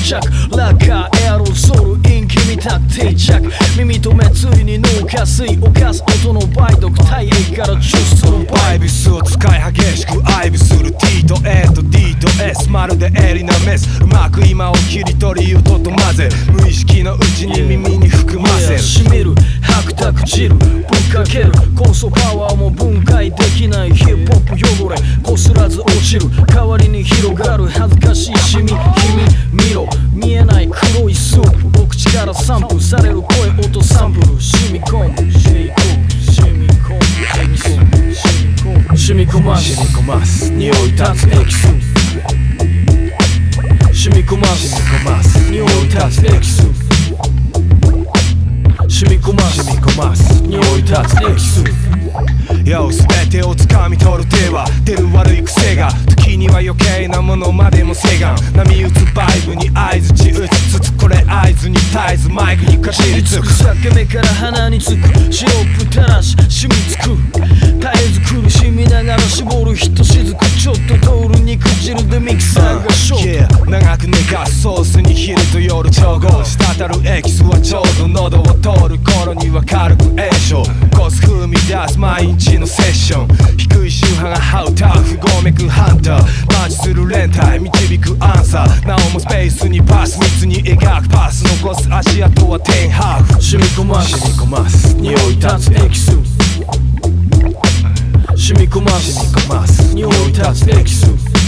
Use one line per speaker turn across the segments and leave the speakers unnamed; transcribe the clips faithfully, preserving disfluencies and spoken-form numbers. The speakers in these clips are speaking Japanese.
着ラッカーエアロゾル陰気味たく定着耳と目ついに脳下垂犯す音の梅毒体液から抽出する
バイブスを使い激しく愛撫する T と A と D と S まるでエリナメスうまく今を切り取り音と混ぜ無意識のうちに耳に含ませる
しみる白濁汁ぶっかける酵素パワーも分解できないヒップホップ汚れこすらず落ちる代わりに広がる恥ずかしいシミ君見ろ見えない黒いスープお口から散布される声音サンプル染み込む染み込む染み込む染み込ます染み込ます匂い立つエキス染み込ます染み込ます匂い立つエキス染み込ます染み込ます匂い立つエキス
よ全てを掴み取る手は出る悪い癖が時には余計なものまでもせがん波打つバイブに合図打ちつつこれ合図に絶えずマイクにかじりつく
裂け目から鼻につくシロップ垂らし染みつく絶えず苦しみながら絞るひとしずくちょっと通る肉汁でミキサーがショート、
uh, yeah、長く寝かすソースに昼と夜調合滴るエキスはちょうど喉を通る頃には軽く炎症コス踏み出す毎日のセッション低い周波が這うタフ不合脈ハンターマーチする連帯導くアンサーなおもスペースにパス密に描くパス残す足跡はテンハーフ
染み込ます染み込ます匂い立つエキス染み込ます染み込ます匂い立つエキス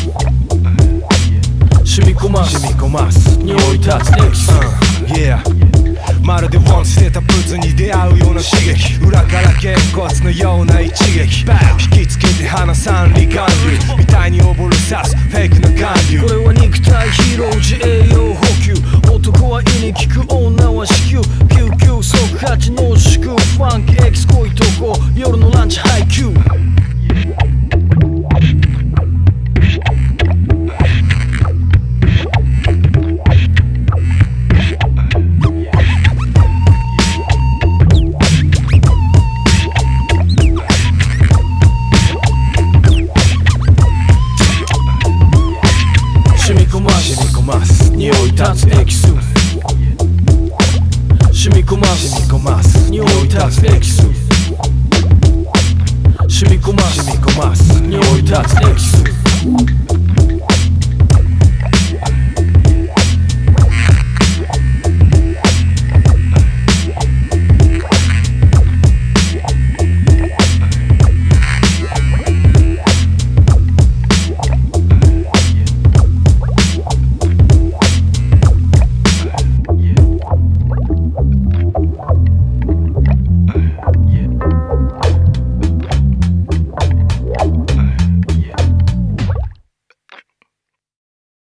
染み込ます染み込ます匂い立つエキス、
uh, yeahまるでウォンしてたブツに出会うような刺激裏からげんこつのような一撃引きつけて離さん離眼流みたいに溺れさすフェイクな眼流
これは肉体疲労時栄養補給男は胃に効く女は子宮救急即八濃縮ファンクエキス濃いとこ夜のランチ配給匂い立つエキス染み込ます染み込ます匂い立つエキス染み込ます染み込ます匂い立つエキス